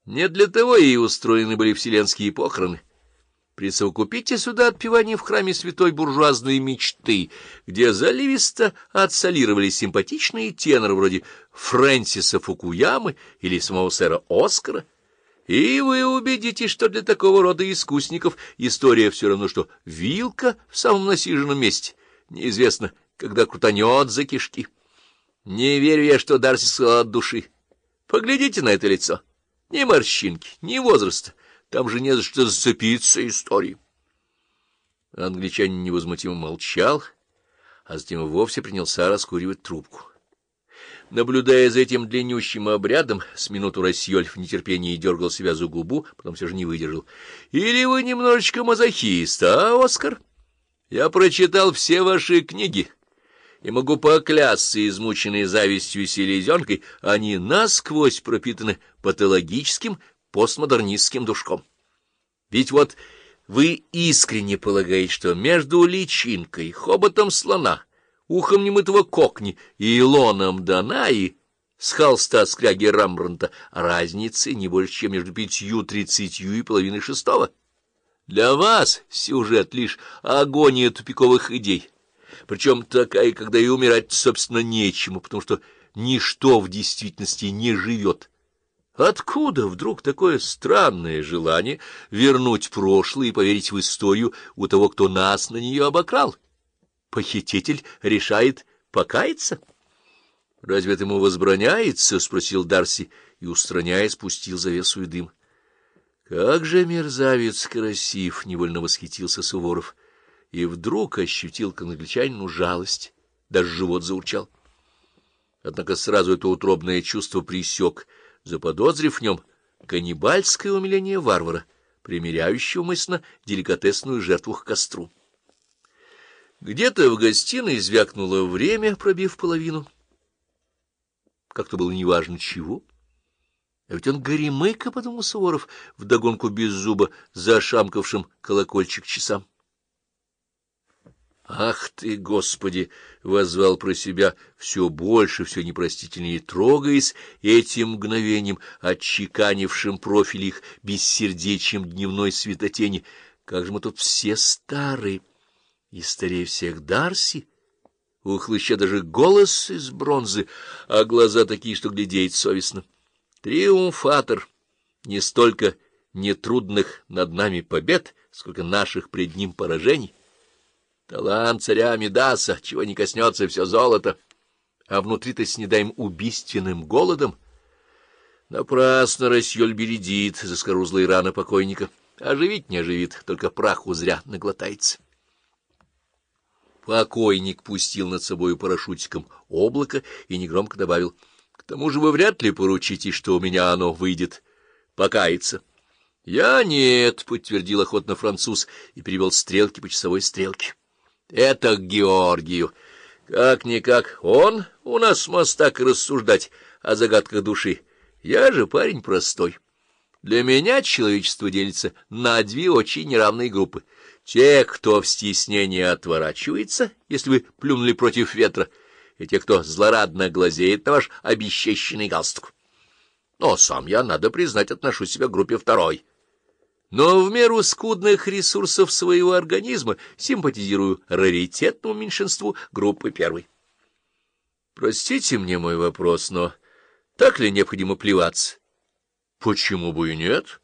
Не для того и устроены были вселенские похороны. Присовокупите сюда отпевание в храме святой буржуазной мечты, где заливисто отсолировали симпатичные теноры вроде Фрэнсиса Фукуямы или самого сэра Оскара, и вы убедитесь, что для такого рода искусников история все равно, что вилка в самом насиженном месте. Неизвестно, когда крутанет за кишки. Не верю я, что Дарси сказал от души. Поглядите на это лицо. Ни морщинки, ни возраста. Там же не за что зацепиться историей. Англичанин невозмутимо молчал, а затем и вовсе принялся раскуривать трубку. Наблюдая за этим длиннющим обрядом, с минуту Рассьёль в нетерпении дергал себя за губу, потом все же не выдержал. — Или вы немножечко мазохист, а, Оскар? Я прочитал все ваши книги и могу поклясться, измученной завистью и селезенкой, они насквозь пропитаны патологическим постмодернистским душком. Ведь вот вы искренне полагаете, что между личинкой, хоботом слона, ухом немытого кокни и лоном Данаи с холста скряги Рембрандта разницы не больше, чем между 5:30 и половиной шестого. Для вас сюжет — лишь агония тупиковых идей, причем такая, когда и умирать, собственно, нечему, потому что ничто в действительности не живет. Откуда вдруг такое странное желание вернуть прошлое и поверить в историю у того, кто нас на нее обокрал? Похититель решает покаяться? — Разве это ему возбраняется? — спросил Дарси и, устраняя, спустил завесу и дым. — Как же мерзавец красив! — невольно восхитился Суворов. И вдруг ощутил к англичанину жалость, даже живот заурчал. Однако сразу это утробное чувство пресек, заподозрив в нем каннибальское умиление варвара, примеряющего мысленно деликатесную жертву к костру. Где-то в гостиной звякнуло время, пробив половину. Как-то было неважно чего. А ведь он горемыка, — подумал Суворов, вдогонку без зуба, зашамкавшим колокольчик часам. «Ах ты, Господи!» — воззвал про себя, все больше, все непростительнее трогаясь этим мгновением, отчеканившим профиль их бессердечием дневной светотени. «Как же мы тут все старые! И старее всех Дарси! У хлыща даже голос из бронзы, а глаза такие, что глядеть совестно. Триумфатор! Не столько нетрудных над нами побед, сколько наших пред ним поражений. Талант царя Мидаса, чего не коснется, все золото, а внутри-то снедаем убийственным голодом. Напрасно Рассьёль бередит заскорузлые раны покойника. Оживить не оживит, только праху зря наглотается. Покойник пустил над собою парашютиком облако и негромко добавил: — К тому же вы вряд ли поручитесь, что у меня оно выйдет покаяться. — Я нет, — подтвердил охотно француз и перевел стрелки по часовой стрелке. — Это к Георгию. Как-никак он у нас мастак рассуждать о загадках души. Я же парень простой. Для меня человечество делится на две очень неравные группы. Те, кто в стеснении отворачивается, если вы плюнули против ветра, и те, кто злорадно глазеет на ваш обесчещенный галстук. Но сам я, надо признать, отношу себя к группе второй. Но в меру скудных ресурсов своего организма симпатизирую раритетному меньшинству группы первой. Простите мне мой вопрос, но так ли необходимо плеваться? Почему бы и нет?